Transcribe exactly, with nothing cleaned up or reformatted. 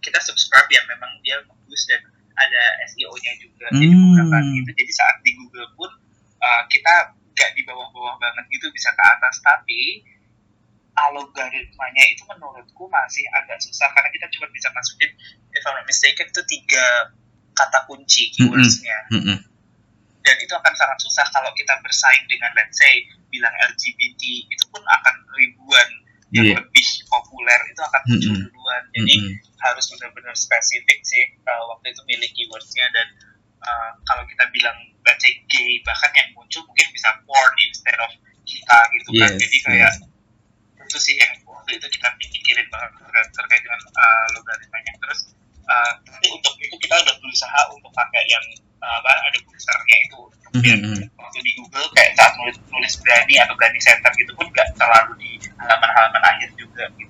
kita subscribe yang memang dia bagus dan ada S E O-nya juga. Hmm. Jadi menggunakan itu. Jadi saat di Google pun uh, kita nggak di bawah-bawah banget gitu, bisa ke atas. Tapi algoritmanya itu menurutku masih agak susah karena kita cuma bisa masukin, if I'm not mistaken, itu tiga kata kunci keywords-nya. Mm-hmm. Dan itu akan sangat susah kalau kita bersaing dengan, let's say, bilang L G B T, itu pun akan ribuan yang yeah. lebih populer, itu akan muncul mm-hmm. duluan. Jadi mm-hmm. harus benar-benar spesifik sih uh, waktu itu milih keywords-nya. Dan uh, kalau kita bilang, let's say, gay, bahkan yang muncul mungkin bisa porn instead of kita gitu kan. Yes, jadi kayak yes. itu sih yang waktu itu kita pikirin banget terkait dengan uh, logaritmanya. Terus uh, tapi untuk itu kita udah berusaha untuk pakai yang uh, apa ada boosternya itu untuk mm-hmm. waktu di Google kayak saat nulis nulis berani atau berani center gitu pun nggak terlalu di halaman-halaman akhir juga gitu.